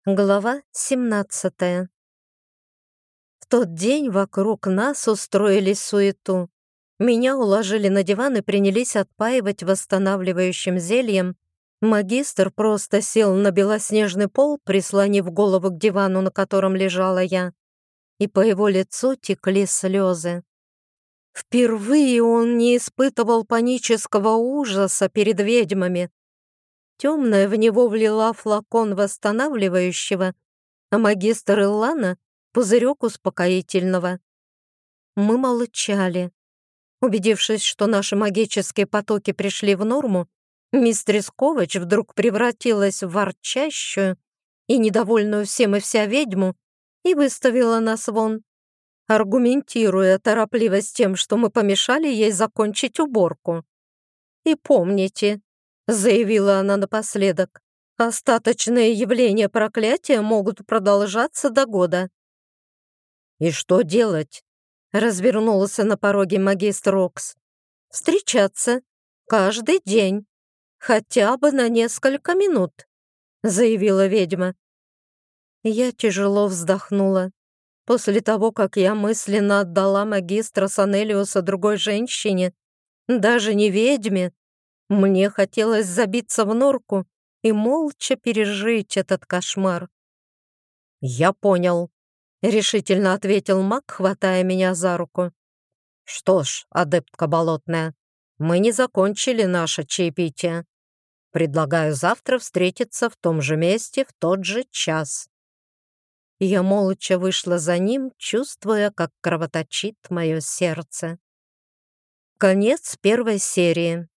Глава 17. В тот день вокруг нас устроили суету. Меня уложили на диван и принялись отпаивать восстанавливающим зельем. Магистр просто сел на белоснежный пол, прислонив голову к дивану, на котором лежала я, и по его лицу текли слезы. Впервые он не испытывал панического ужаса перед ведьмами. Темная в него влила флакон восстанавливающего, а магистр Иллана — пузырек успокоительного. Мы молчали. Убедившись, что наши магические потоки пришли в норму, мистерис Ковач вдруг превратилась в ворчащую и недовольную всем и вся ведьму и выставила нас вон, аргументируя торопливость тем, что мы помешали ей закончить уборку. «И помните», — заявила она напоследок, «остаточные явления проклятия могут продолжаться до года». «И что делать?» — развернулся на пороге магистр Окс. «Встречаться. Каждый день. Хотя бы на несколько минут», — заявила ведьма. Я тяжело вздохнула. После того, как я мысленно отдала магистра Санелиуса другой женщине, даже не ведьме, мне хотелось забиться в норку и молча пережить этот кошмар. «Я понял», — решительно ответил маг, хватая меня за руку. «Что ж, адептка болотная, мы не закончили наше чаепитие. Предлагаю завтра встретиться в том же месте в тот же час». Я молча вышла за ним, чувствуя, как кровоточит мое сердце. Конец первой серии.